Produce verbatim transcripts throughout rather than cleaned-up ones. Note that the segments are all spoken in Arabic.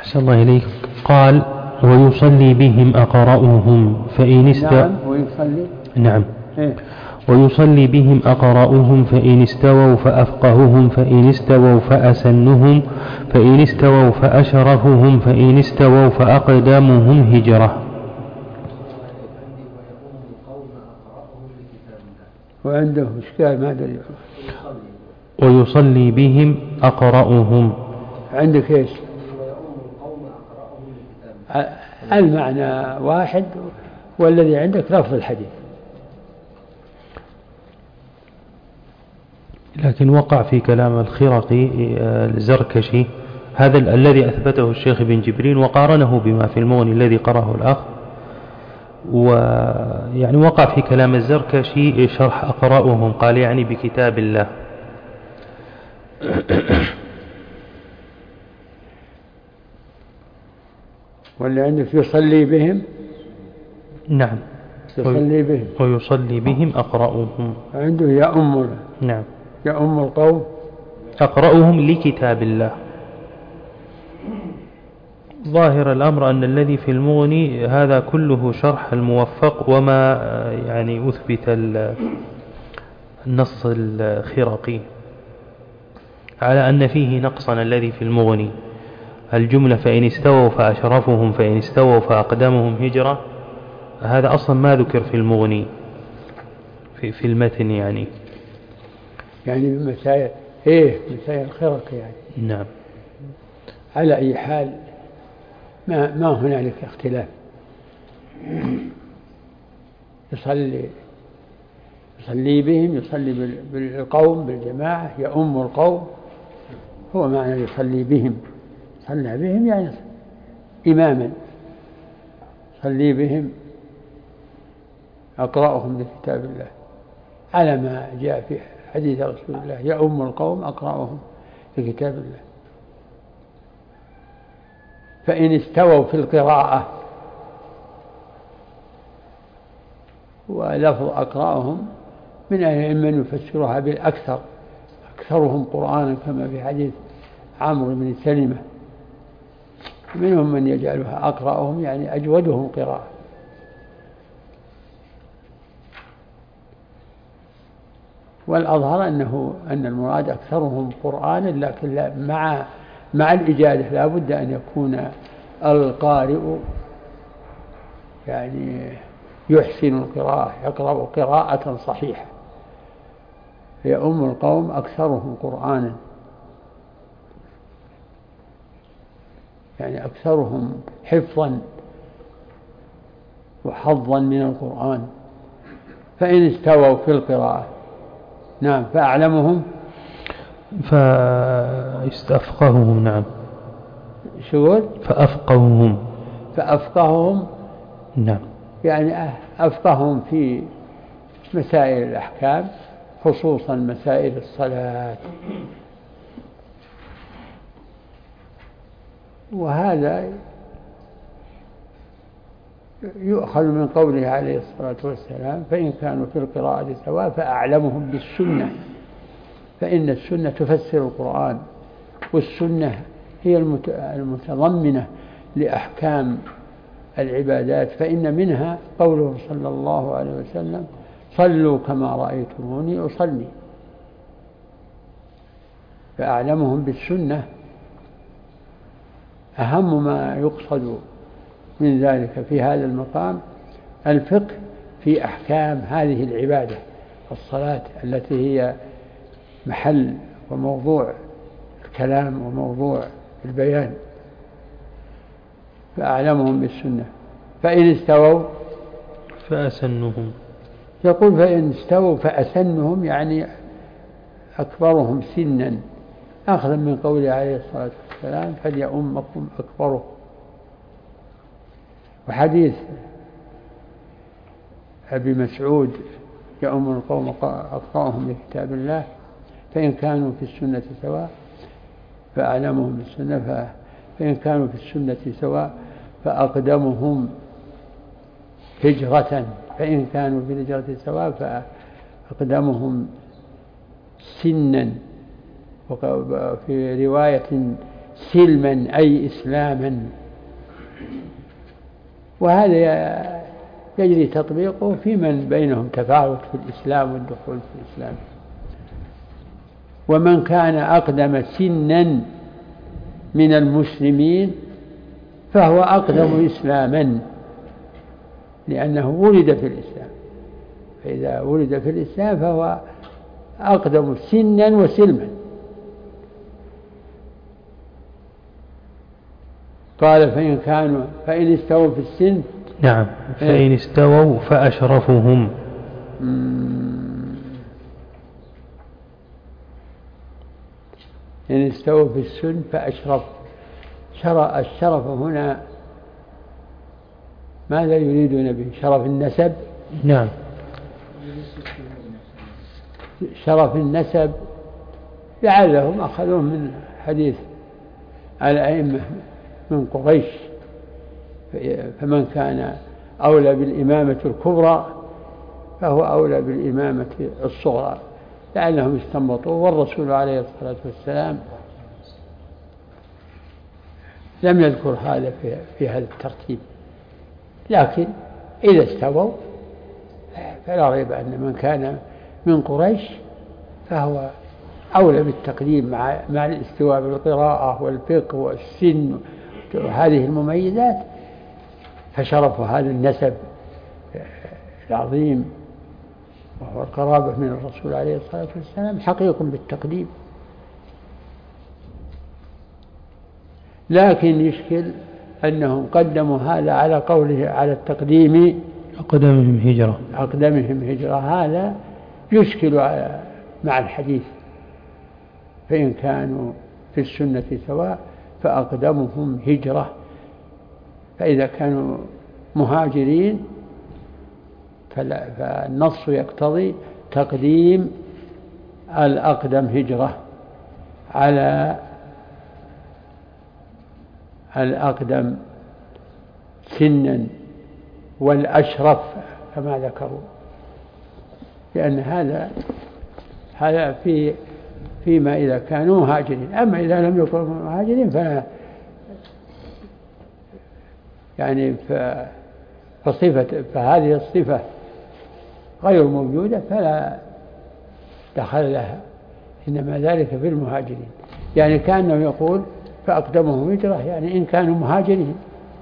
أحسن الله إليك. قال ويصلي بهم أقرأهم فإن است نعم ويصلي نعم إيه؟ ويصلي بهم أقرأهم فإن استووا فأفقههم فإن استووا فأسنهم فإن استووا فأشرفهم فإن استووا فأقدمهم هجرة. وعنده إشكال ما أدري. ويصلي بهم أقرأهم عندك إيش؟ المعنى واحد والذي عندك لفظ الحديث. لكن وقع في كلام الخرقي الزركشي هذا الذي أثبته الشيخ بن جبرين وقارنه بما في المغني الذي قرأه الأخ، ويعني وقع في كلام الزركشي شرح أقرأهم قال يعني بكتاب الله. واللي عندك يصلي بهم. نعم يصلي بهم ويصلي بهم أقرأهم. عنده يا أم. نعم يا أم القوم أقرأهم لكتاب الله. ظاهر الأمر أن الذي في المغني هذا كله شرح الموفق وما يعني أثبت النص الخرقي على أن فيه نقصا الذي في المغني. الجملة فإن استووا فأشرفهم فإن استووا فأقدمهم هجرة هذا أصلا ما ذكر في المغني في, في المتن يعني يعني مسائل إيه مسائل الخرقي يعني. نعم. على أي حال ما ما هنالك اختلاف. يصلي يصلي بهم يصلي بالقوم بالجماعة يؤم القوم هو معنى يصلي بهم. صلى بهم يعني إماما. صلي بهم أقرأهم لكتاب الله على ما جاء في حديث رسول الله يؤم القوم أقرأهم لكتاب الله. فإن استووا في القراءة ولفظ أقرأهم من أهل من يفسرها بالأكثر أكثرهم قرآنا كما في حديث عمرو بن سلمة. منهم من يجعلها أقرأهم يعني أجودهم قراءة. والأظهر أنه أن المراد أكثرهم قرآنا لكن لا مع مع الإجادة لا بد أن يكون القارئ يعني يحسن القراءة يقرأ قراءة صحيحة. يؤم القوم أكثرهم قرآنا يعني أكثرهم حفظا وحظا من القرآن. فإن استووا في القراءة نعم فأعلمهم فاستفقههم. نعم شو فأفقههم فأفقههم نعم يعني أفقههم في مسائل الأحكام خصوصا مسائل الصلاة. وهذا يؤخذ من قوله عليه الصلاة والسلام فإن كانوا في القراءة سواء فأعلمهم بالسنة. فإن السنة تفسر القرآن والسنة هي المتضمنة لأحكام العبادات. فإن منها قوله صلى الله عليه وسلم صلوا كما رأيتموني أصلي. فأعلمهم بالسنة أهم ما يقصد من ذلك في هذا المقام الفقه في أحكام هذه العبادة الصلاة التي هي محل وموضوع الكلام وموضوع البيان. فأعلمهم بالسنة. فإن استووا فأسنهم يقول فإن استووا فأسنهم يعني أكبرهم سنا أخذا من قوله عليه الصلاة والسلام فليؤمكم أكبره. وحديث أبي مسعود يؤم القوم أقرأهم لكتاب الله فإن كانوا في السنة سواء فأعلمهم بالسنة فإن كانوا في السنة سواء فأقدمهم هجرة فإن كانوا في الهجرة سواء فأقدمهم سنا. وفي رواية سلما أي إسلاما. وهذا يجري تطبيقه في من بينهم تفاوت في الإسلام والدخول في الإسلام. ومن كان أقدم سنا من المسلمين فهو أقدم إسلاما، لأنه ولد في الإسلام، فإذا ولد في الإسلام فهو أقدم سنا وسلما. قال فإن كانوا فإن استووا في السن. نعم، فإن استووا فأشرفهم. إن استووا في السن فأشرف. الشرف هنا ماذا يريدون به؟ شرف النسب؟ نعم، شرف النسب لعلهم أخذوه من حديث الأئمة من قريش، فمن كان أولى بالإمامة الكبرى فهو أولى بالإمامة الصغرى، لعلهم استنبطوا. والرسول عليه الصلاة والسلام لم يذكر هذا في, في هذا الترتيب، لكن إذا استووا فلا ريب أن من كان من قريش فهو أولى بالتقديم مع, مع الاستواء بالقراءة والفقه والسن وهذه المميزات، فشرف هذا النسب العظيم وهو القرابة من الرسول عليه الصلاة والسلام حقيق بالتقديم. لكن يشكل أنهم قدموا هذا على قوله على التقديم أقدمهم هجرة أقدمهم هجرة، هذا يشكل مع الحديث فإن كانوا في السنة سواء فأقدمهم هجرة، فإذا كانوا مهاجرين فالنص يقتضي تقديم الأقدم هجرة على الأقدم سنا والأشرف كما ذكروا، لأن هذا هذا في فيما إذا كانوا مهاجرين. أما إذا لم يكونوا مهاجرين فلا يعني فصفة فهذه الصفة غير موجودة فلا دخل لها، إنما ذلك في المهاجرين. يعني كأنه يقول فأقدمهم هجرة يعني إن كانوا مهاجرين.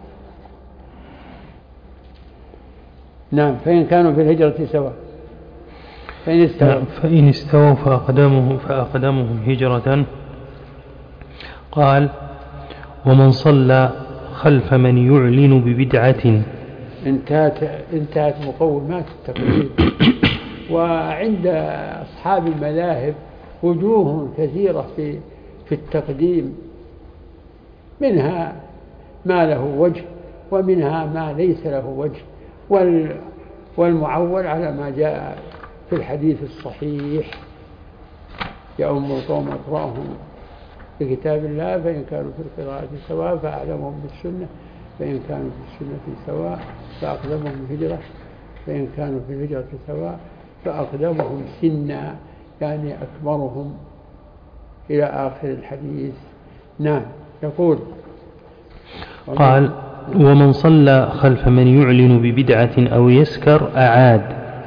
نعم، فإن كانوا في الهجرة سواء فإن استووا, نعم فإن استووا فأقدمهم, فأقدمهم هجرة. قال ومن صلى خلف من يعلن ببدعة. انتهت, انتهت مقومات التقليد. وعند أصحاب المذاهب وجوه كثيرة في, في التقديم، منها ما له وجه ومنها ما ليس له وجه، والمعول على ما جاء في الحديث الصحيح يؤم القوم أقرأهم بكتاب الله فإن كانوا في القراءة سواء فأعلمهم بالسنة، فإن كانوا في السنة سواء فأقدمهم هجرة، فإن كانوا في الهجرة سواء فأقدمهم سنا يعني أكبرهم إلى آخر الحديث. نعم. يقول قال ومن صلى خلف من يعلن ببدعة أو يسكر أعاد.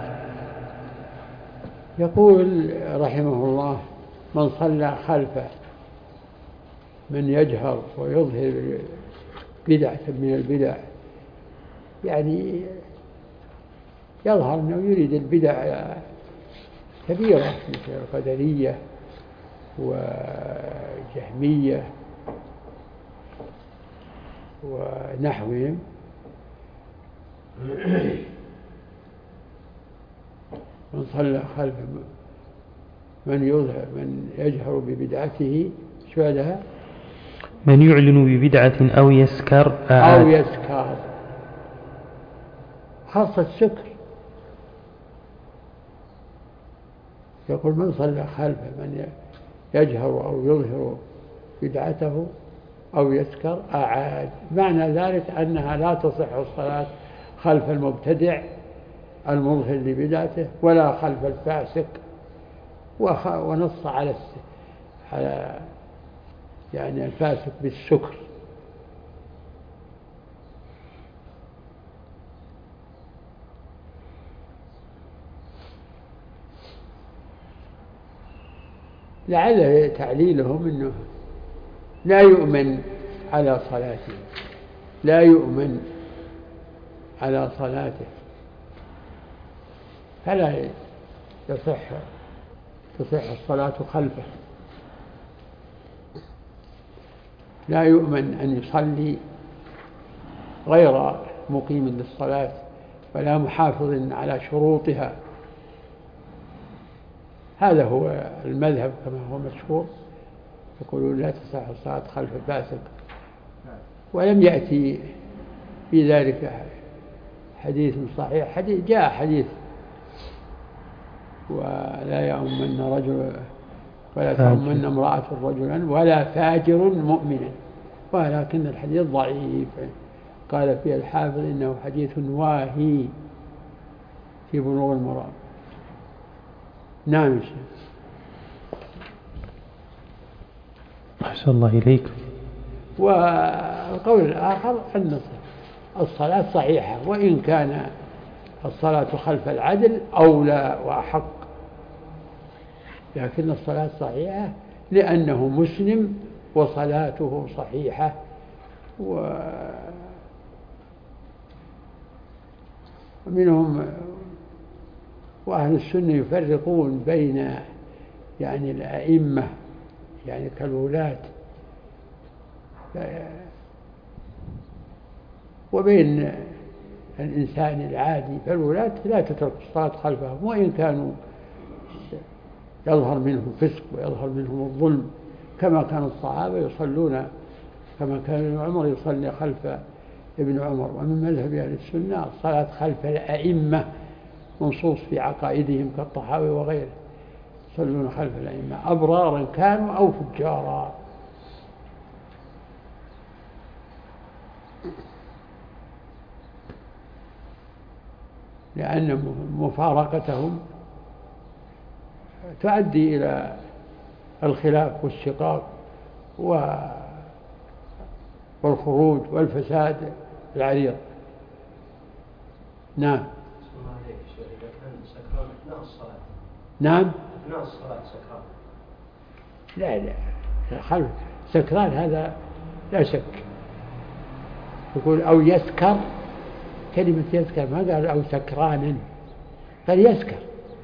يقول رحمه الله من صلى خلف من يجهر ويظهر بدعة من البدع، يعني يظهر أنه يريد البدع كبيرة مثل القدرية وجهمية ونحوهم، من صلى خلف من يظهر من يجهر ببدعته شو هذا؟ من يعلن ببدعة أو يسكر أعاد. أو يسكر خاصة السكر. يقول من صلى خلف من يجهر أو يظهر بدعته أو يسكر أعاد. معنى ذلك أنها لا تصح الصلاة خلف المبتدع المظهر لبدعته ولا خلف الفاسق، ونص على على يعني الفاسق بالسكر. لعل تعليلهم أنه لا يؤمن على صلاته، لا يؤمن على صلاته، فلا يصح تصح الصلاة خلفه. لا يؤمن أن يصلي غير مقيم للصلاة ولا محافظ على شروطها. هذا هو المذهب كما هو مشهور، يقولون لا تصح الصلاة خلف فاسق. ولم يأتي في ذلك حديث صحيح. حديث جاء حديث ولا يؤمن رجل ولا تؤمن امرأة رجلا ولا فاجر مؤمنا، ولكن الحديث ضعيف. قال فيه الحافظ إنه حديث واهي في بلوغ المرام. نعم. أحسن الله إليك. والقول الآخر أن الصلاة صحيحة، وإن كان الصلاة خلف العدل أولى وأحق، لكن الصلاة صحيحة لأنه مسلم وصلاته صحيحة. ومنهم وأهل السنة يفرقون بين يعني الأئمة يعني كالولاة وبين الإنسان العادي. فالولاة لا تترك الصلاة خلفهم وإن كانوا يظهر منهم فسق ويظهر منهم الظلم، كما كان الصحابة يصلون، كما كان ابن عمر يصلي خلف ابن عمر. ومن مذهب أهل السنة الصلاة خلف الأئمة منصوص في عقائدهم كالطحاوي وغيره، يصلون خلف الأئمة أبرارا كانوا أو فجارا. لأن مفارقتهم تؤدي إلى الخلاف والشقاق والخروج والفساد العريض. نعم. نعم. لا لا خلف سكران هذا لا شك. يقول أو يسكر، كلمة يسكر ما قال أو سكرانا، قال يسكر.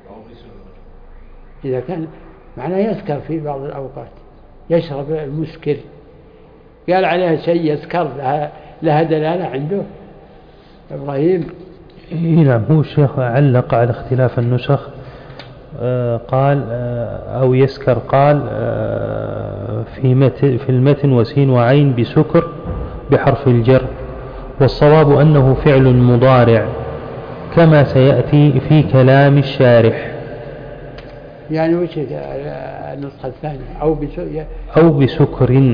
إذا كان معناه يسكر في بعض الأوقات، يشرب المسكر، قال عليها شيء يسكر لها, لها دلالة عنده إبراهيم. نعم. هو الشيخ علق على اختلاف النسخ، آه قال آه أو يسكر، قال آه في, مت في المتن وسين وعين بسكر بحرف الجر، والصواب أنه فعل مضارع كما سيأتي في كلام الشارح. يعني وش النسخة الثانية؟ أو بسكر أو بسكر،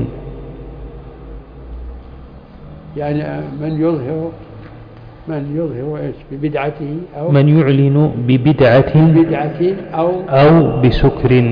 يعني من يظهر من يظهر إيش ببدعته أو من يعلن ببدعة ببدعة أو أو بسكر.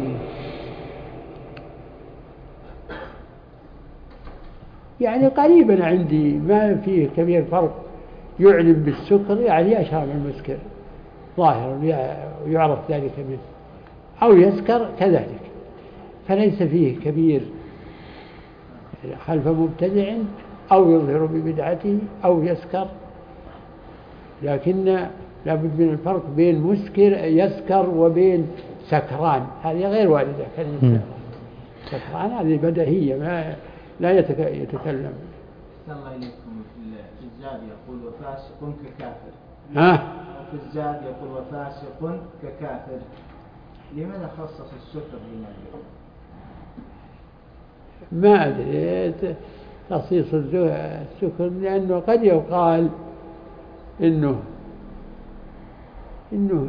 يعني قريبا عندي ما فيه كبير فرق. يعلن بالسكر يعني يشرب المسكر ظاهرا ويعرف ذلك منه، أو يسكر كذلك، فليس فيه كبير خلف مبتدع أو يظهر ببدعته أو يسكر. لكن لابد من الفرق بين مسكر يسكر وبين سكران، هذه غير واردة. سكران هذه بديهية ما لا يتكلم. الله إليكم في الزاد يقول وفاسق ككافر. ها؟ في الزاد يقول وفاسق ككافر، لماذا خصص السكر هنا؟ ما أدري تخصيص السكر، لأنه قد يقال إنه إنه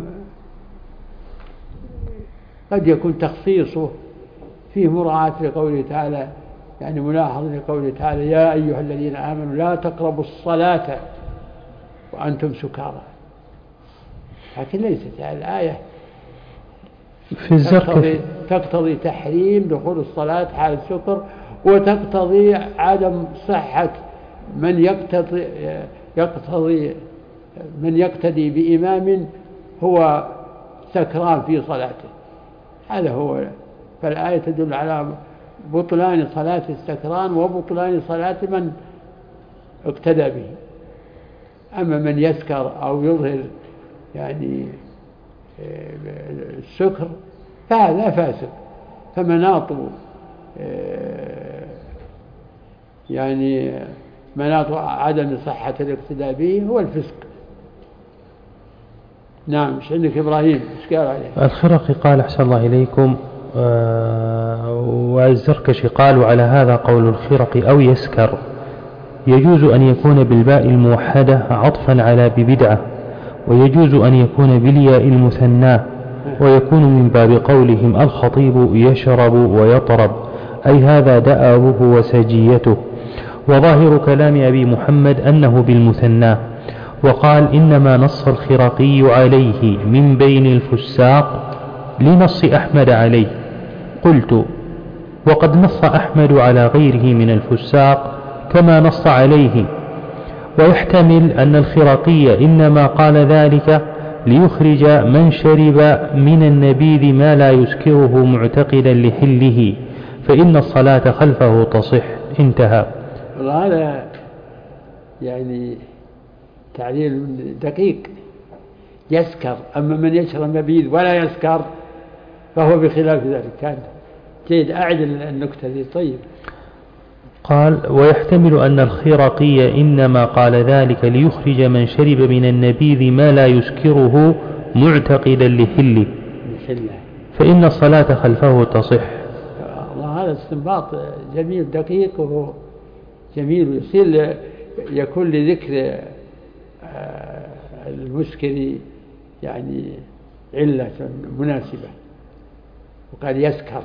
قد يكون تخصيصه فيه مراعاة لقوله تعالى، يعني ملاحظ لقوله تعالى يا أيها الذين آمنوا لا تقربوا الصلاة وأنتم سكارى، لكن ليست الآية في الزرق تقتضي, تقتضي تحريم دخول الصلاة حال السكر وتقتضي عدم صحة من يقتضي, يقتضي من يقتدي بإمام هو سكران في صلاته. هذا هو. فالآية تدل على بطلان صلاة السكران وبطلان صلاة من اقتدى به. أما من يسكر أو يظهر يعني السكر فهذا فاسق. فمناط يعني مناط عدم صحة الاقتداء به هو الفسق. نعم. مش عندك إبراهيم؟ إيش قال عليه؟ الخرقي قال أحسن الله إليكم آه والزركشي قالوا على هذا قول الخرقي أو يسكر يجوز أن يكون بالباء الموحدة عطفا على ببدعة، ويجوز أن يكون بالياء المثناه، ويكون من باب قولهم الخطيب يشرب ويطرب، أي هذا دأبه وسجيته. وظاهر كلام أبي محمد أنه بالمثناه. وقال إنما نص الخرقي عليه من بين الفساق لنص أحمد عليه. قلت وقد نص أحمد على غيره من الفساق كما نص عليه، ويحتمل أن الخرقي إنما قال ذلك ليخرج من شرب من النبيذ ما لا يسكره معتقدا لحله، فإن الصلاة خلفه تصح. انتهى. هذا يعني تعليل دقيق. يسكر. أما من يشرب نبيذ ولا يسكر فهو بخلاف ذلك. كان جيد. أعد النكتة دي. طيب. قال ويحتمل أن الخرقي إنما قال ذلك ليخرج من شرب من النبيذ ما لا يسكره معتقدا لحله، فإن الصلاة خلفه تصح. الله. هذا استنباط جميل دقيق وهو جميل. يصير يكون لذكر المسكر يعني علة مناسبة. وقال يسكر.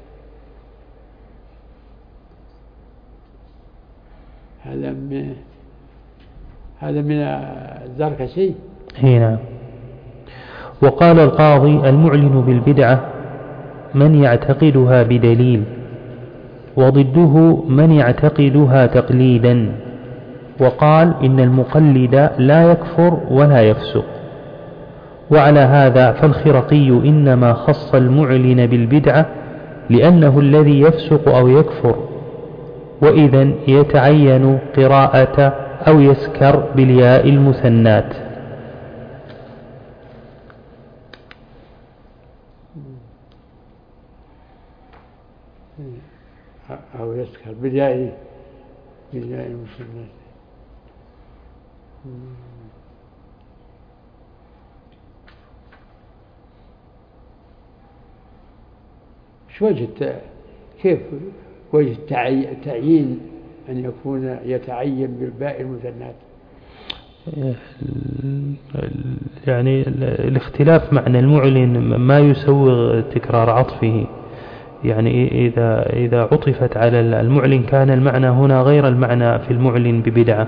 هذا من هذا من الزركشي. هنا. وقال القاضي المعلن بالبدعة من يعتقدها بدليل، وضده من يعتقدها تقليدا. وقال إن المقلد لا يكفر ولا يفسق. وعلى هذا فالخرقي إنما خص المعلن بالبدعة لأنه الذي يفسق أو يكفر، وإذن يتعين قراءة أو يسكر بالياء المثنات. أو يسكر بالياء بالياء المثنات. شو وجه كيف وجه التعيين أن يكون يتعين بالباء المثنات؟ يعني الاختلاف معنى المعلن ما يسوغ تكرار عطفه. يعني إذا إذا عطفت على المعلن كان المعنى هنا غير المعنى في المعلن ببدعة.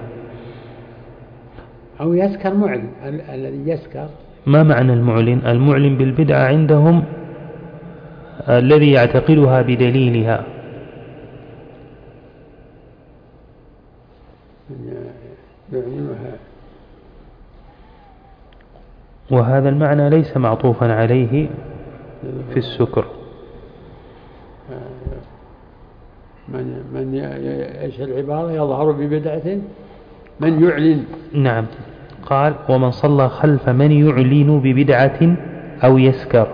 أو يسكر معلن. الذي يسكر ما معنى المعلن؟ المعلن بالبدعة عندهم الذي يعتقدها بدليلها. يعلنها. وهذا المعنى ليس معطوفا عليه في السكر. من من ايش العبارة؟ يظهر ببدعة من يعلن. نعم. قال ومن صلى خلف من يعلن ببدعة أو يسكر.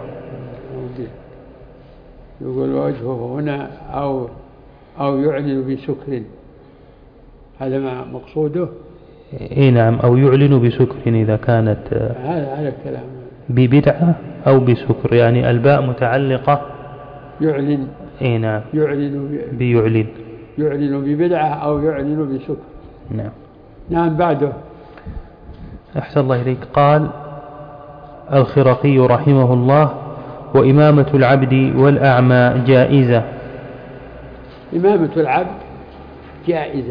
يقول وجهه هنا أو أو يعلن بسكر. هذا ما مقصوده. إيه نعم. أو يعلن بسكر إذا كانت هذا هذا الكلام ببدعة أو بسكر، يعني الباء متعلقة. يعلن. إيه نعم. يعلن بيعلن. يعلن ببدعة أو يعلن بسكر. نعم. نعم. بعده. أحسن الله إليك. قال الخرقي رحمه الله وإمامة العبد والأعمى جائزة. إمامة العبد جائزة.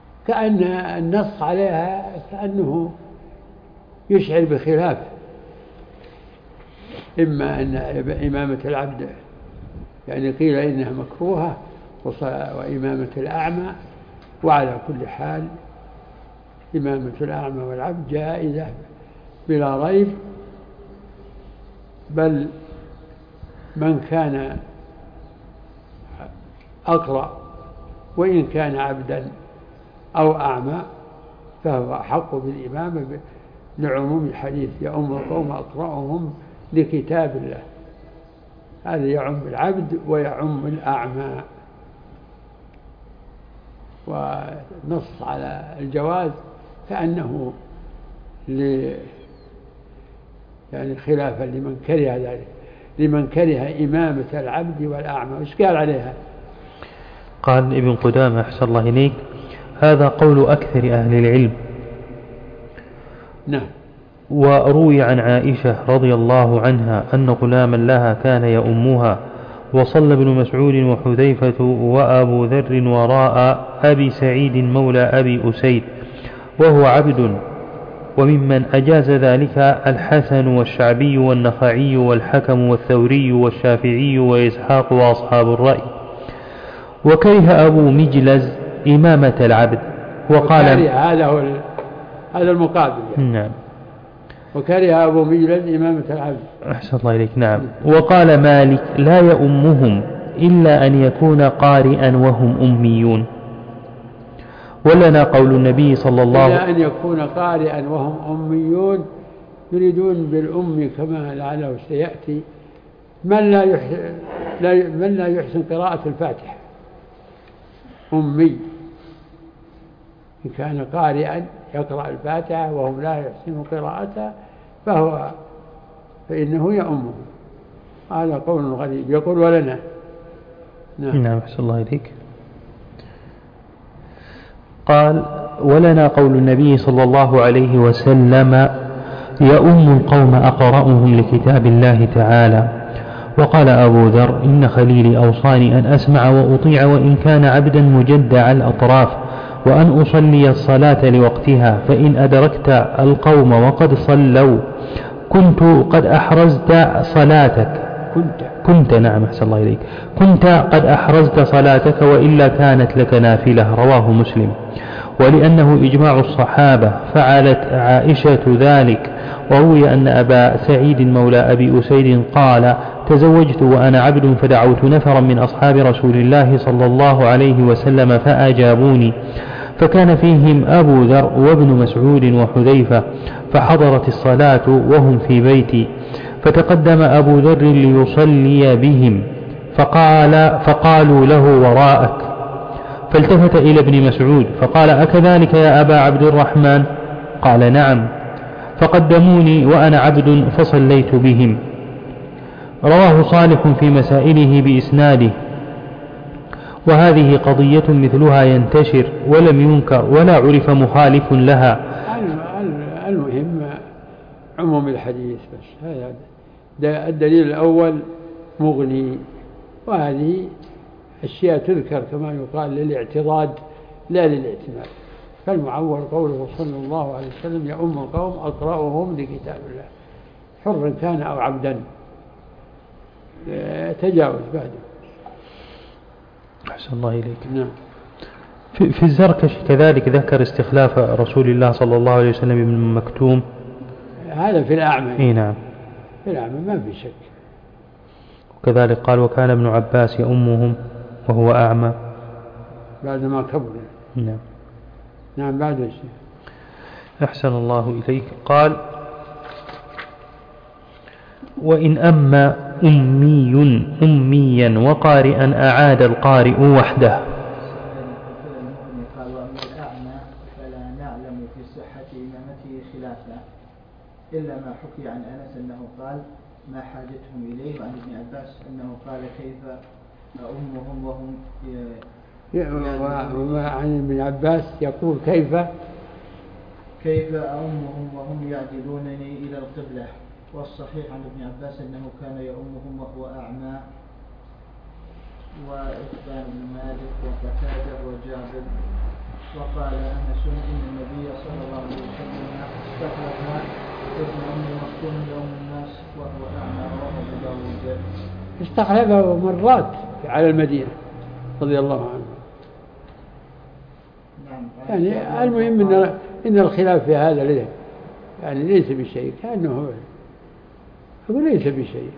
كأن النص عليها كأنه يشعر بخلافه. إما أن إمامة العبد يعني قيل إنها مكروهة وإمامة الأعمى، وعلى كل حال إمامة الأعمى والعبد جائزة بلا ريب، بل من كان أقرأ وإن كان عبدا أو أعمى فهو أحق بالإمامة لعموم الحديث يؤم القوم أقرأهم لكتاب الله. هذا يعم العبد ويعم الأعمى. ونص على الجواز كأنه ل يعني خلافا لمن كره ذلك، لمن كره إمامة العبد والأعمى. وش قال عليها؟ قال ابن قدامة أحسن الله إليك: هذا قول أكثر أهل العلم. نعم. وروي عن عائشة رضي الله عنها أن غلاما لها كان يؤمها، وصلى ابن مسعود وحذيفة وأبو ذر وراء أبي سعيد مولى أبي أسيد وهو عبد. وممن أجاز ذلك الحسن والشعبي والنخعي والحكم والثوري والشافعي وإسحاق وأصحاب الرأي. وكره أبو مجلز إمامة العبد وقال هذا هو هذا المقابل يعني. نعم. وكره أبو مجلز إمامة العبد. أحسن الله إليك. نعم. وقال مالك: لا يؤمهم إلا أن يكون قارئا وهم أميون. ولنا قول النبي صلى الله عليه وسلم: إلا أن يكون قارئا وهم أميون، يريدون بالأم كما لعله سيأتي من لا يحسن, من لا يحسن قراءة الفاتحة، أمي. إن كان قارئا يقرأ الفاتحة وهم لا يحسنون قراءتها فهو فإنه يؤمه. هذا قول غريب. يقول: ولنا. نعم. نعم أحسن الله إليك. قال: ولنا قول النبي صلى الله عليه وسلم: يؤم القوم أقرأهم لكتاب الله تعالى. وقال أبو ذر: إن خليلي أوصاني أن أسمع وأطيع وإن كان عبدا مجدع الأطراف، وأن أصلي الصلاة لوقتها، فإن أدركت القوم وقد صلوا كنت قد أحرزت صلاتك كنت كنت نعم أحسن الله إليك كنت قد أحرزت صلاتك وإلا كانت لك نافلة. رواه مسلم. ولأنه إجماع الصحابة فعلت عائشة ذلك. وروي أن أبا سعيد مولى أبي أسيد قال: تزوجت وأنا عبد فدعوت نفرا من أصحاب رسول الله صلى الله عليه وسلم فأجابوني، فكان فيهم أبو ذر وابن مسعود وحذيفة، فحضرت الصلاة وهم في بيتي، فتقدم أبو ذر ليصلي بهم فقال فقالوا له: وراءك. فالتفت إلى ابن مسعود فقال: أكذلك يا أبا عبد الرحمن؟ قال: نعم. فقدموني وأنا عبد فصليت بهم. رواه صالح في مسائله بإسناده. وهذه قضية مثلها ينتشر ولم ينكر ولا عرف مخالف لها. المهم عموم الحديث بس. هذا الدليل الأول مغني، وهذه أشياء تذكر كما يقال للاعتضاد لا للاعتماد. فالمعول قوله صلى الله عليه وسلم: يؤم القوم أقرأهم لكتاب الله، حر كان أو عبدا. تجاوز بعده. أحسن الله إليك. نعم. في, في الزركشي كذلك ذكر استخلاف رسول الله صلى الله عليه وسلم ابن مكتوم. هذا في الأعمى. إيه نعم. في الأعمى ما في شك. وكذلك قال: وكان ابن عباس يؤمهم وهو أعمى بعدما كبر. نعم. نعم. بعد شيء. أحسن الله إليك. قال: وإن أما أمي أميا وقارئا أعاد القارئ وحده. قال: وأما الأعمى فلا نعلم في صحة إمامته خلافا، إلا ما حكي عن أنس أنه قال: ما حاجتهم إليه، وعن ابن عباس أنه قال: كيف أمهم وهم وعن ابن عباس يقول: كيف كيف أمهم وهم يعدلونني إلى القبلة. والصحيح عن ابن عباس أنه كان يؤمهم وهو أعمى. وإتبان بن مالك وقتادة وجابر وقال أنس إن النبي صلى الله عليه وسلم استخلف ابن أم مكتوم يوم الناس وهو أعمى رواه أبو داود. استخلفه مرات على المدينة رضي الله عنه. يعني المهم إن إن الخلاف في هذا ليه يعني ليس بشيء، كأنه هو ليس بشيء.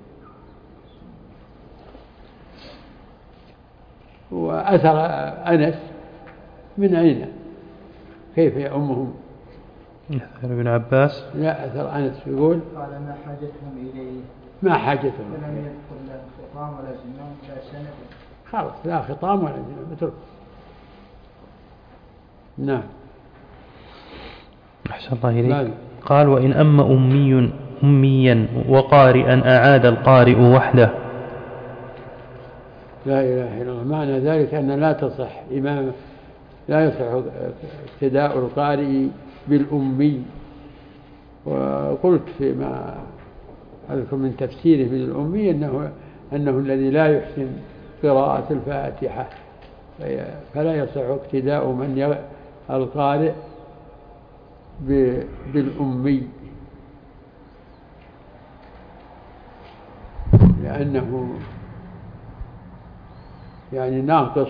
وأثر أنس من أين؟ كيف يأمهم؟ أثر ابن عباس. لا، أثر أنس يقول قال ما حاجتهم إليه. ما حاجتهم. فلم يذكر لا خطام ولا زمان ولا سند. خلاص لا خطام ولا زمان اترك. نعم. أحسن الله إليك. قال وإن أم أمي أميا وقارئا أعاد القارئ وحده. لا إله إلا الله. معنى ذلك أن لا تصح إمام لا يصح اقتداء القارئ بالأمي. وقلت فيما أذكر من تفسيره بالأمي أنه أنه الذي لا يحسن قراءة الفاتحة، فلا يصح اقتداء من القارئ بالأمي، لأنه يعني ناقص،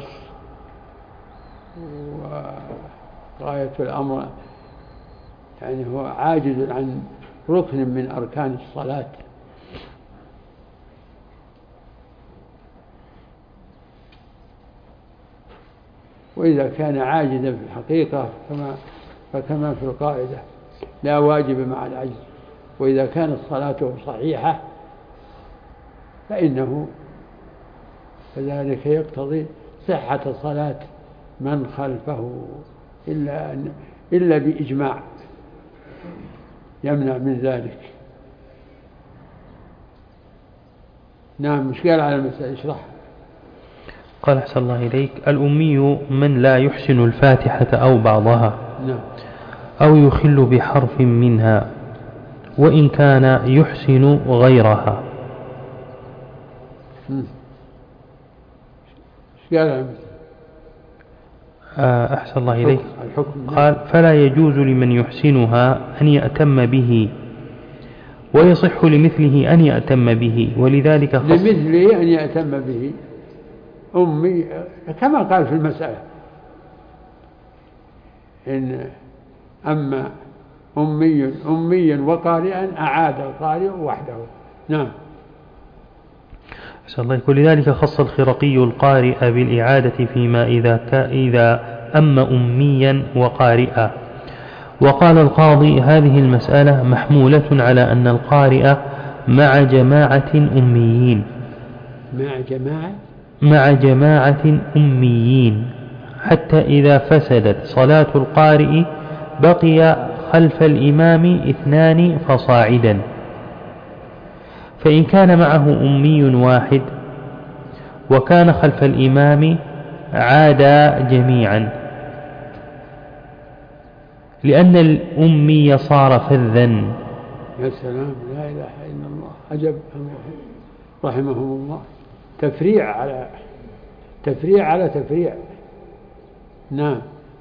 وغاية الأمر يعني هو عاجز عن ركن من أركان الصلاة. وإذا كان عاجزا في الحقيقة كما فكما في القاعدة لا واجب مع العجز. وإذا كانت صلاته صحيحة فإنه فذلك يقتضي صحة صلاة من خلفه، إلا أن إلا بإجماع يمنع من ذلك. نعم. مش قال على المسألة اشرح. قال أحسن الله إليك الأمي من لا يحسن الفاتحة أو بعضها. نعم. أو يخل بحرف منها وإن كان يحسن غيرها. ايش قال على المسألة؟ أحسن الله إليك. الحكم. قال فلا يجوز لمن يحسنها أن يأتم به، ويصح لمثله أن يأتم به، ولذلك خص لمثله أن يأتم به أمي كما قال في المسألة إن أما أمي أميا وقارئا أعاد القارئ وحده. نعم. أحسن الله يقول لذلك خص الخرقي القارئ بالإعادة فيما إذا إذا أم أميا وقارئا. وقال القاضي هذه المسألة محمولة على أن القارئ مع جماعة أميين مع جماعة مع جماعة أميين حتى إذا فسدت صلاة القارئ بقي خلف الإمام اثنان فصاعدا. فإن كان معه أمي واحد وكان خلف الإمام عادا جميعا، لأن الأمي صار فذا. يا سلام. لا إله إلا الله. عجب رحمهم الله. تفريع على تفريع على تفريع. نعم.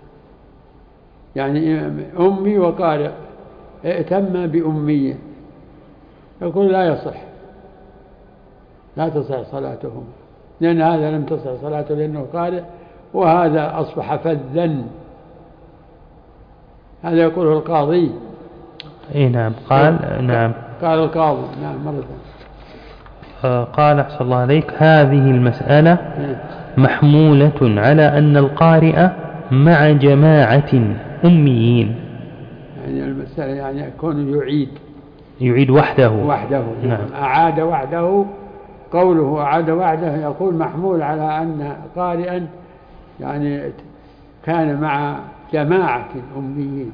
يعني أمي وقارئ ائتم بأمية يقول لا يصح، لا تصح صلاتهم، لأن هذا لم تصح صلاته لأنه قارئ وهذا أصبح فذا. هذا يقوله القاضي. اي نعم. قال نعم قال القاضي. نعم مرة. آه قال أحسن الله عليك هذه المسألة محمولة على أن القارئ مع جماعة أميين. يعني المسألة يعني يكون يعيد يعيد وحده وحده. نعم. أعاد وحده. قوله أعاد وحده يقول محمول على أن قارئا يعني كان مع جماعة أميين.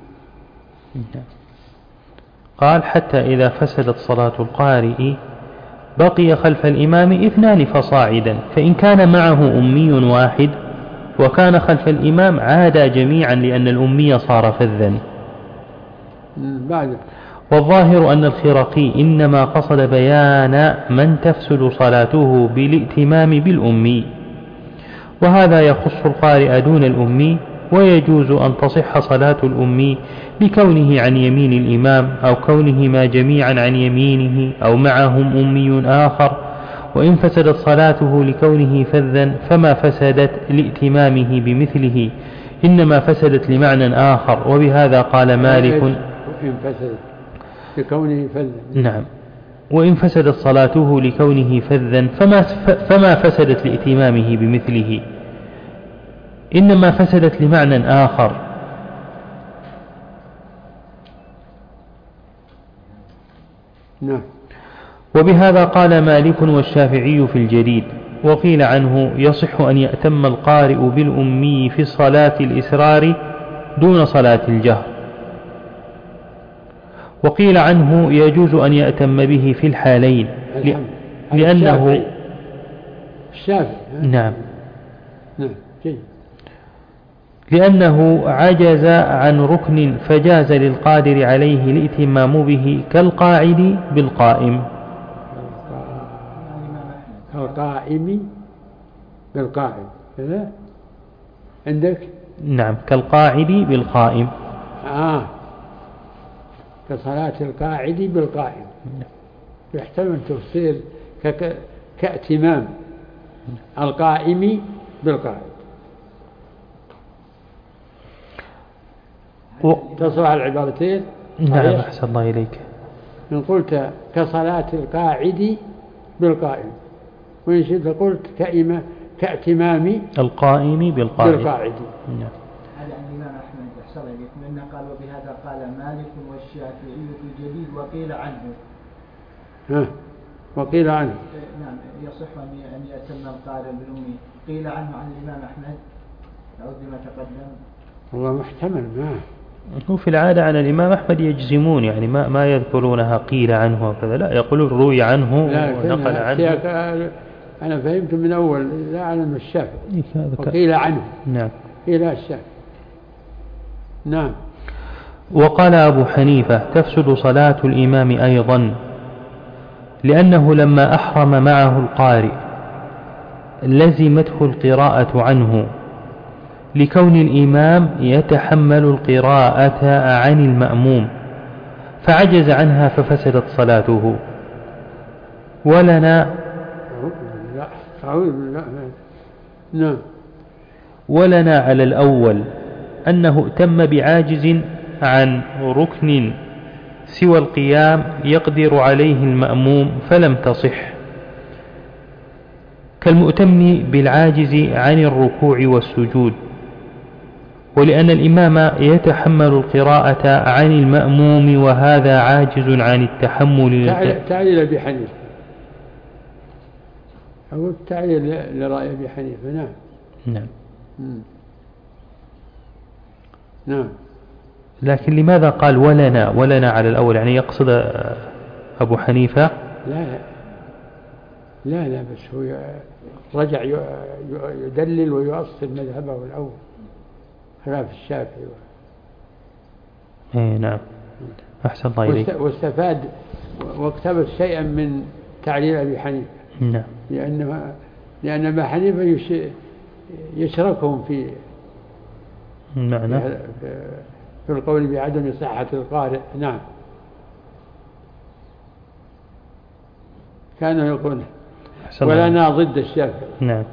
قال حتى إذا فسدت صلاة القارئ بقي خلف الإمام اثنان فصاعدا، فإن كان معه أمي واحد وكان خلف الإمام عادا جميعا لأن الأمي صار فذا. بعد. والظاهر أن الخرقي إنما قصد بيان من تفسد صلاته بالائتمام بالأمي، وهذا يخص القارئ دون الأمي ويجوز أن تصح صلاة الأمي لكونه عن يمين الإمام أو كونهما جميعا عن يمينه أو معهم أمي آخر. وإن فسدت صلاته لكونه فذا فما فسدت لائتمامه بمثله، إنما فسدت لمعنى آخر. وبهذا قال مالك وإن فسدت لكونه فذا. نعم. وإن فسدت صلاته لكونه فذا فما, فما فسدت لائتمامه بمثله، إنما فسدت لمعنى آخر. نعم. وبهذا قال مالك والشافعي في الجديد. وقيل عنه يصح أن يأتم القارئ بالأمي في صلاة الإسرار دون صلاة الجهر. وقيل عنه يجوز أن يأتم به في الحالين لأنه الشافعي. نعم. نعم. لأنه عجز عن ركن فجاز للقادر عليه الائتمام به كالقاعد بالقائم. كالقائم بالقائم كذا عندك؟ نعم كالقاعد بالقائم. آه كصلاة القاعد بالقائم يحتمل تفسير كائتمام القائم بالقائم. و... تصلح العبارتين. نعم أحسن الله إليك. إن قلت كصلاة القاعد بالقائم، وإن شئت قلت كإما كائتمام القائم بالقائم بالقاعد. نعم. هذا عن الإمام أحمد أحسن الله إليك منه قال وبهذا قال مالك والشافعي في الجديد وقيل عنه. ها وقيل عنه. نعم يصح أن يأتم القارئ بالأمي. قيل عنه عن الإمام أحمد أعود بما تقدم. والله محتمل. ما هو في العادة عن الإمام أحمد يجزمون يعني ما ما يذكرونها قيل عنه وكذا، لا يقولون روي عنه ونقل عنه. أنا فهمت من أول لا أعلم الشافعي وقيل عنه. نعم. قيل الشافعي. نعم. وقال أبو حنيفة تفسد صلاة الإمام أيضا لأنه لما أحرم معه القارئ لزمته القراءة عنه لكون الإمام يتحمل القراءة عن المأموم فعجز عنها ففسدت صلاته. ولنا نعم. ولنا على الأول أنه ائتم بعاجز عن ركن سوى القيام يقدر عليه المأموم فلم تصح، كالمؤتم بالعاجز عن الركوع والسجود، ولأن الإمام يتحمل القراءة عن المأموم وهذا عاجز عن التحمل. تعليل أبي حنيفة أو التعليل لرأي أبي حنيفة. نعم. نعم. نعم. لكن لماذا قال ولنا ولنا على الأول؟ يعني يقصد أبو حنيفة؟ لا لا لا بس هو رجع يدلل ويؤصل مذهبه الأول خلاف الشافعي. اي نعم أحسن الله إليك. واستفاد واقتبس شيئا من تعليل أبي حنيفة. نعم. لأنه لأن أبا حنيفة يشركهم في معنى في القول بعدم صحة القارئ. نعم. كانوا يقولون ولنا ضد الشافعي. نعم.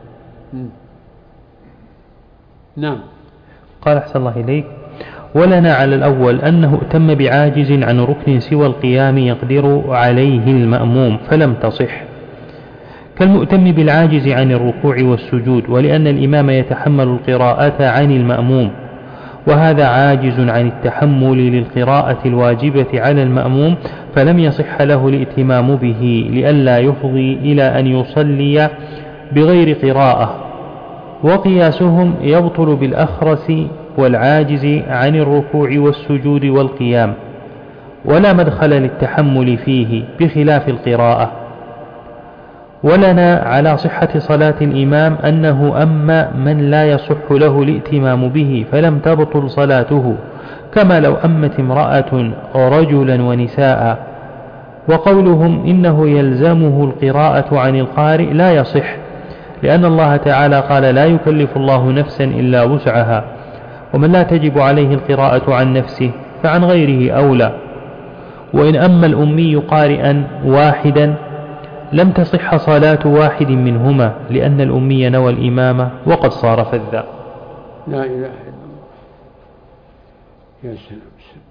نعم. قال أحسن الله إليك ولنا على الأول أنه ائتم بعاجز عن ركن سوى القيام يقدر عليه المأموم فلم تصح، كالمؤتم بالعاجز عن الركوع والسجود، ولأن الإمام يتحمل القراءة عن المأموم وهذا عاجز عن التحمل للقراءة الواجبة على المأموم فلم يصح له الائتمام به لئلا يفضي إلى أن يصلي بغير قراءة. وقياسهم يبطل بالأخرس والعاجز عن الركوع والسجود والقيام ولا مدخل للتحمل فيه بخلاف القراءة. ولنا على صحة صلاة الإمام أنه أما من لا يصح له الائتمام به فلم تبطل صلاته كما لو أمت امرأة رجلا ونساء. وقولهم إنه يلزمه القراءة عن القارئ لا يصح، لأن الله تعالى قال لا يكلف الله نفسا إلا وسعها، ومن لا تجب عليه القراءة عن نفسه فعن غيره أولى. وإن أما الأمي قارئا واحدا لم تصح صلاة واحد منهما لأن الأمي نوى الإمامة وقد صار فذا. لا إله إلا الله. يا سلام.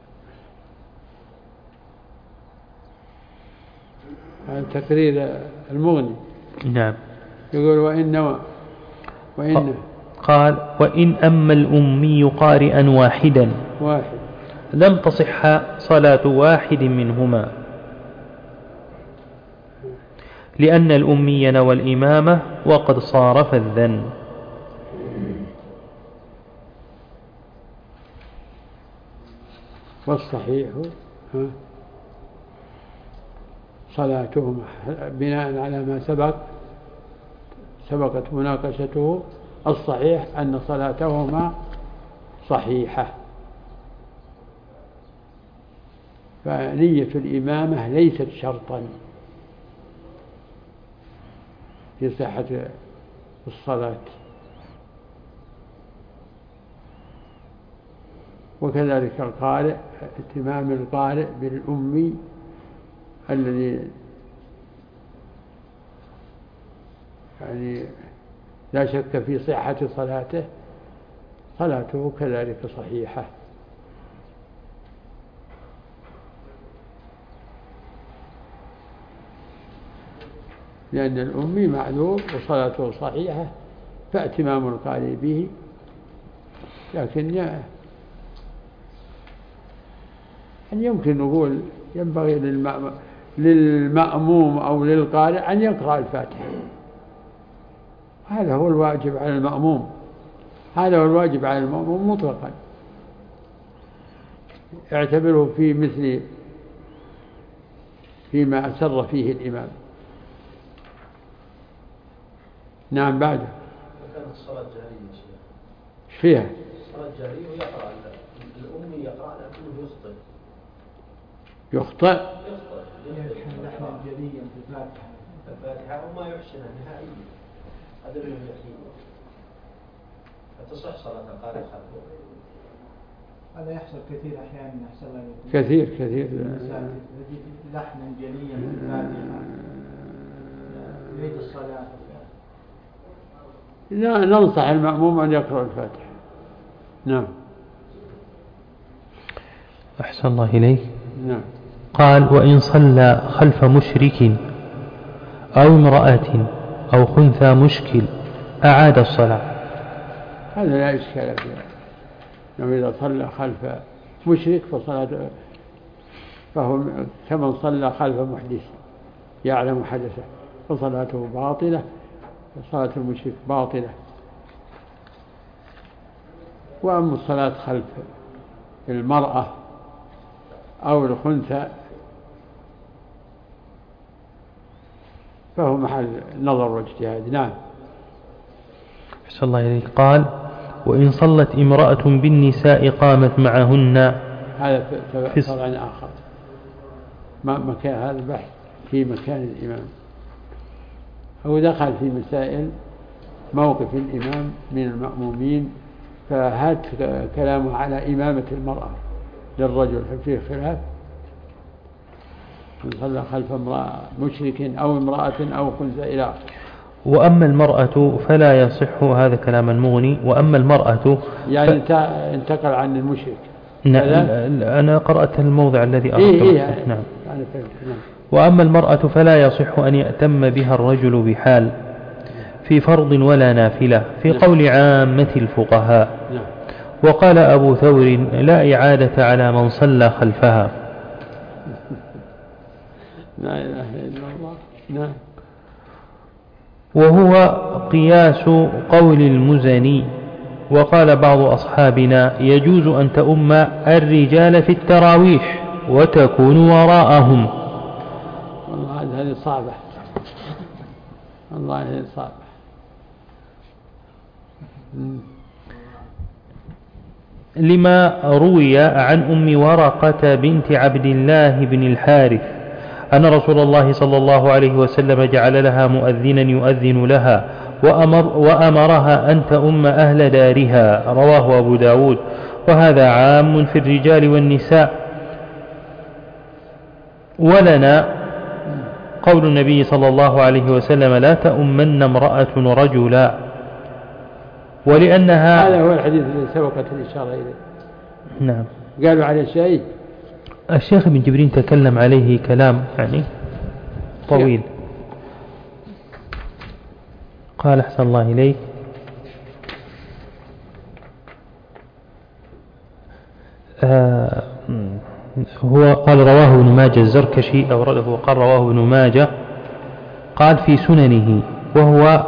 عن تقرير المغني. نعم. يقول وإن نوى وإن قال وإن أما الأمي قارئا واحدا واحد لم تصح صلاة واحد منهما لأن الأمي نوى الإمامة وقد صار فذا. والصحيح صلاتهما بناء على ما سبق سبقت مناقشته. الصحيح أن صلاتهما صحيحة، فنية الإمامة ليست شرطا في صحة الصلاة. وكذلك القارئ، اتمام القارئ بالأمي الذي يعني لا شك في صحة صلاته، صلاته كذلك صحيحة. لأن الأمي معذور وصلاته صحيحة، فاتمام القارئ به. لكن يعني يمكن نقول ينبغي للمأموم أو للقارئ أن يقرأ الفاتحة، هذا هو الواجب على المأموم، هذا هو الواجب على المأموم مطلقا. اعتبره في مثل فيما أسر فيه الإمام. نعم. بعده كانت الصلاة جارية ايش فيها؟ الصلاة جارية ويقرأ الأمي يقرأ لكنه يخطئ يخطئ يخطئ يلحن لحنا جليا في الفاتحة الفاتحة وما يحسنها نهائيا، هذا اللي يحيي. فتصح صلاة القارئ خلفه. هذا يحصل كثير أحيانا. يحصل كثير كثير لحنا جليا في الفاتحة يريد الصلاة. لا، ننصح المأموم أن يقرأ الفاتحة. نعم. أحسن الله إليك. نعم. قال وإن صلى خلف مشرك أو امرأة أو خنثى مشكل أعاد الصلاة. هذا لا إشكال فيه. لو إذا صلى خلف مشرك فصلاة فهو كمن صلى خلف محدث يعلم حدثه فصلاته باطلة، صلاة المشرك باطلة. وأما الصلاة خلف المرأة أو الخنثى فهو محل نظر واجتهاد. نعم. أحسن الله إليك. قال وإن صلت امرأة بالنساء قامت معهن. هذا فرع آخر، ما مكان هذا البحث في مكان الإمام. هو دخل في مسائل موقف الإمام من المأمومين، فهات كلامه على إمامة المرأة للرجل فيه خلاف. من صلى خلف امرأة مشرك أو امرأة أو خنثى إلى آخره. وأما المرأة فلا يصح، هذا كلام المغني. وأما المرأة يعني ف... انتقل عن المشرك. أنا قرأت الموضع الذي أردت. إيه إيه نعم. نعم. وأما المرأة فلا يصح أن يأتم بها الرجل بحال في فرض ولا نافلة في نعم. قول عامة الفقهاء. نعم. وقال أبو ثور لا إعادة على من صلى خلفها. لا إله إلا الله. نعم. وهو قياس قول المزني. وقال بعض أصحابنا يجوز أن تؤم الرجال في التراويح وتكون وراءهم. والله هذه صعبة، والله هذه صعبة. لما روي عن أم ورقة بنت عبد الله بن الحارث أن رسول الله صلى الله عليه وسلم جعل لها مؤذنا يؤذن لها وأمر وأمرها أن تؤم أهل دارها. رواه أبو داود. وهذا عام في الرجال والنساء. ولنا قول النبي صلى الله عليه وسلم: لا تؤمن امرأة رجلا، ولأنها هذا هو الحديث الذي سبقت الإشارة إليه. نعم. قالوا على شيء. الشيخ ابن جبرين تكلم عليه كلام يعني طويل. قال: أحسن الله إليك، آه هو قال رواه ابن ماجه الزركشي أورده وقال رواه ابن ماجه، قال في سننه، وهو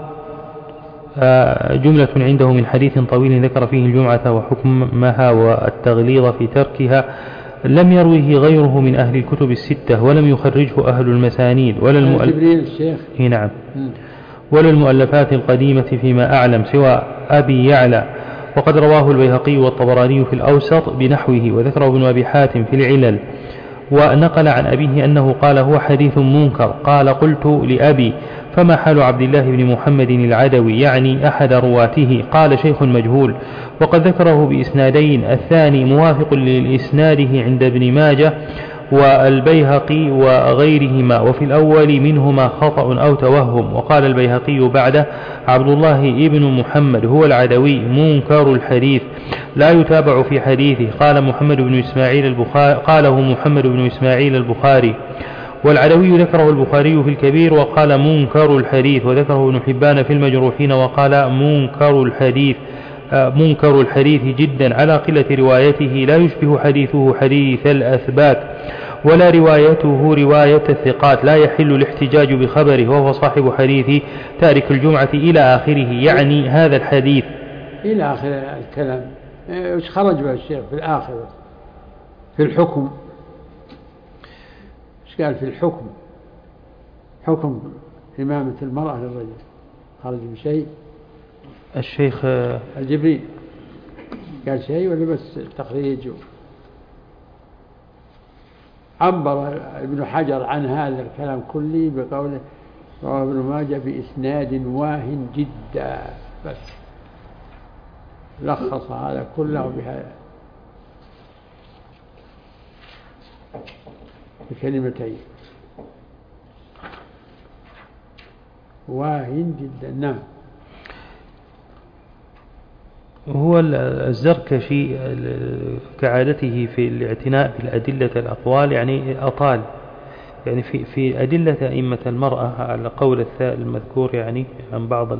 آه جملة عنده من حديث طويل ذكر فيه الجمعة وحكمها والتغليظ في تركها، لم يرويه غيره من أهل الكتب الستة، ولم يخرجه أهل المسانيد ولا المؤلف نعم ولا المؤلفات القديمة فيما أعلم سوى أبي يعلى. وقد رواه البيهقي والطبراني في الأوسط بنحوه، وذكره ابن أبي حاتم في العلل، ونقل عن أبيه أنه قال: هو حديث منكر. قال: قلت لأبي: فما حال عبد الله بن محمد العدوي، يعني أحد رواته؟ قال: شيخ مجهول. وقد ذكره بإسنادين، الثاني موافق للإسناده عند ابن ماجه والبيهقي وغيرهما، وفي الأول منهما خطأ أو توهم. وقال البيهقي بعده: عبد الله ابن محمد هو العدوي منكر الحديث، لا يتابع في حديثه. قال محمد بن إسماعيل البخاري قاله محمد بن إسماعيل البخاري. والعدوي ذكره البخاري في الكبير وقال منكر الحديث، وذكره ابن حبان في المجروحين وقال منكر الحديث منكر الحديث جدا، على قلة روايته، لا يشبه حديثه حديث الأثبات، ولا روايته رواية الثقات، لا يحل الاحتجاج بخبره، وهو صاحب حديث تارك الجمعة إلى آخره، يعني هذا الحديث إلى آخر الكلام. إيش خرج به الشيخ في الآخر في الحكم؟ إيش قال في الحكم؟ حكم إمامة المرأة للرجل، خرج بشيء الشيخ الجبري قال شيء ولا بس تخريج؟ عبر ابن حجر عن هذا الكلام كله بقوله: رواه ابن ماجه بإسناد واهن جدا، بس لخص هذا كله بهذا بكلمتين: واهن جدا. نعم. هو الزركشي كعادته في الاعتناء بالأدلة الأقوال يعني أطال يعني في في أدلة أئمة المرأة على قول المذكور يعني عن بعض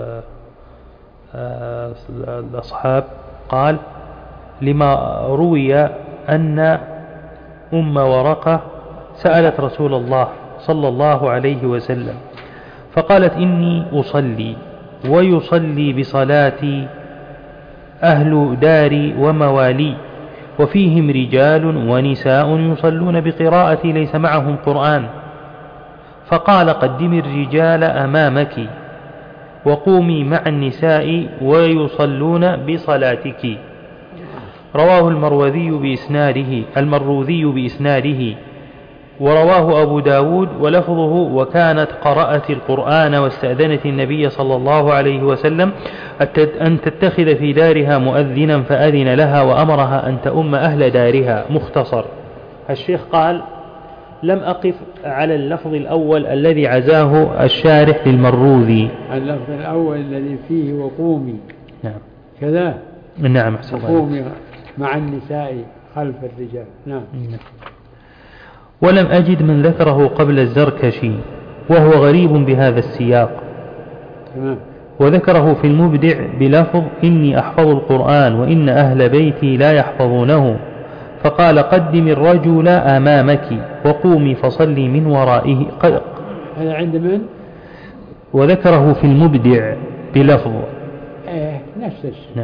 الأصحاب، قال: لما روي أن أم ورقة سألت رسول الله صلى الله عليه وسلم فقالت: إني أصلي ويصلي بصلاتي أهل داري وموالي، وفيهم رجال ونساء يصلون بقراءتي ليس معهم قرآن، فقال: قدمي الرجال أمامك وقومي مع النساء ويصلون بصلاتك. رواه المروذي بإسناده المروذي بإسناده ورواه أبو داود ولفظه: وكانت قرأت القرآن واستأذنت النبي صلى الله عليه وسلم أن تتخذ في دارها مؤذنا فأذن لها وأمرها أن تؤم أهل دارها. مختصر. الشيخ قال: لم أقف على اللفظ الأول الذي عزاه الشارح للمروذي. اللفظ الأول الذي فيه وقومي. نعم. كذا. نعم. وقومي مع النساء خلف الرجال. نعم. نعم. ولم أجد من ذكره قبل الزركشي، وهو غريب بهذا السياق. تمام. وذكره في المبدع بلفظ: إني أحفظ القرآن وإن أهل بيتي لا يحفظونه، فقال: قدم الرجل أمامك وقومي فصلي من ورائه. هذا عند من؟ وذكره في المبدع بلفظ إيه نفس الشيء. نعم.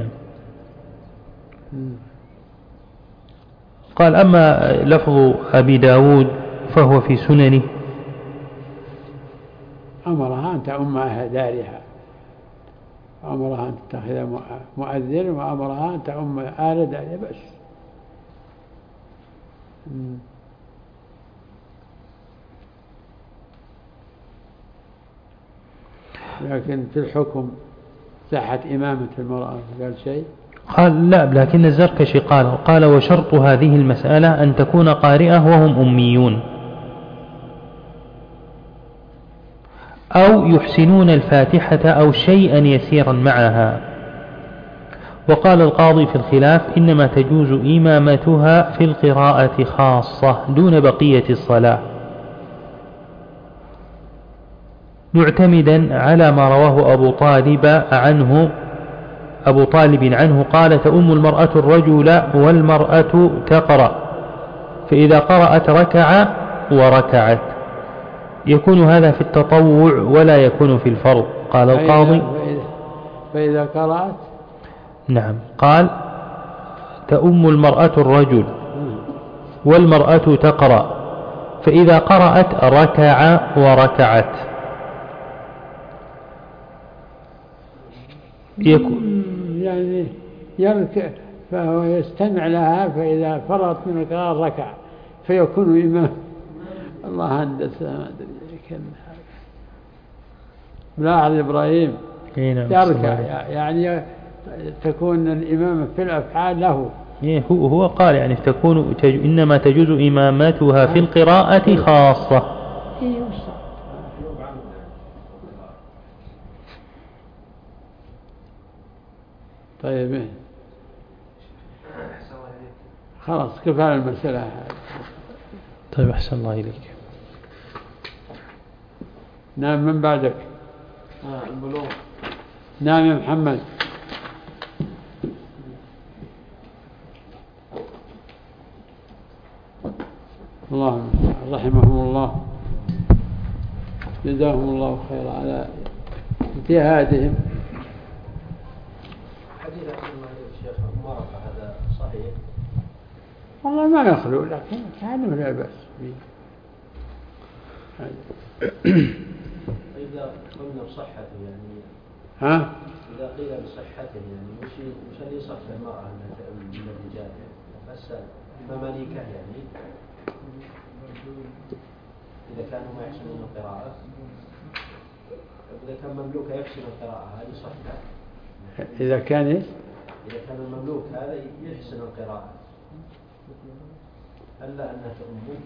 قال: أما لفظ أبي داود فهو في سننه. أمرها أن تؤم أهل دارها، أمرها أن تتخذ مؤذن، وأمرها أن تؤم أهل دارها بس. لكن في الحكم صحة إمامة المرأة قال شيء؟ قال لا، لكن الزركشي قال قال وشرط هذه المسألة أن تكون قارئة وهم أميون أو يحسنون الفاتحة أو شيئا يسيرا معها. وقال القاضي في الخلاف إنما تجوز إمامتها في القراءة خاصة دون بقية الصلاة، معتمدا على ما رواه أبو طالب عنه أبو طالب عنه قال تؤم المرأة الرجل والمرأة تقرأ، فإذا قرأت ركع وركعت. يكون هذا في التطوع ولا يكون في الفرض. قال القاضي فإذا, فإذا قرأت نعم، قال تؤم المرأة الرجل والمرأة تقرأ، فإذا قرأت ركع وركعت. يكون يعني يركع فهو يستمع لها، فإذا فرغت من القراءة ركع فيكون إمام. الله هندسة ما أدري كم ملاحظ إبراهيم يركع يعني تكون الإمامة في الأفعال له. هو هو قال يعني تكون تج... إنما تجوز إمامتها في القراءة خاصة. طيب خلاص كفاية المسألة هذه. طيب أحسن الله إليك. نعم من بعدك. آه البلوغ. نعم يا محمد. اللهم رحمهم الله جزاهم الله خيرا على اجتهادهم. حديث الشيخ مرقة هذا صحيح؟ والله ما يخلو، لكن كانوا لا بأس به. إذا قلنا بصحته يعني ها؟ إذا قيل بصحته يعني مش مش اللي يصح المرأة من الرجال يعني بس مماليكه يعني إذا كانوا ما يحسنون القراءة، إذا كان مملوك يحسن القراءة هذه صح؟ إذا كان إيه؟ إذا كان المملوك هذا يحسن القراءة ألا أنها تؤمن.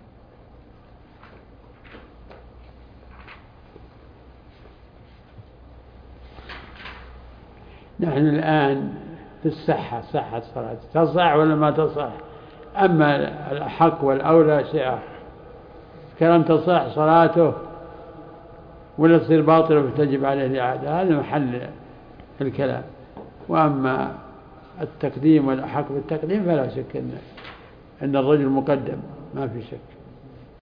نحن الآن في الصحة، صحة صلاة تصح ولا ما تصح؟ أما الحق والأولى شيء آخر. كلام تصح صلاته ولا تصير باطلة فتجب عليه الإعادة، هذا محل الكلام. وأما التقديم والأحق بالتقديم فلا شك أن أن الرجل مقدم، ما في شك.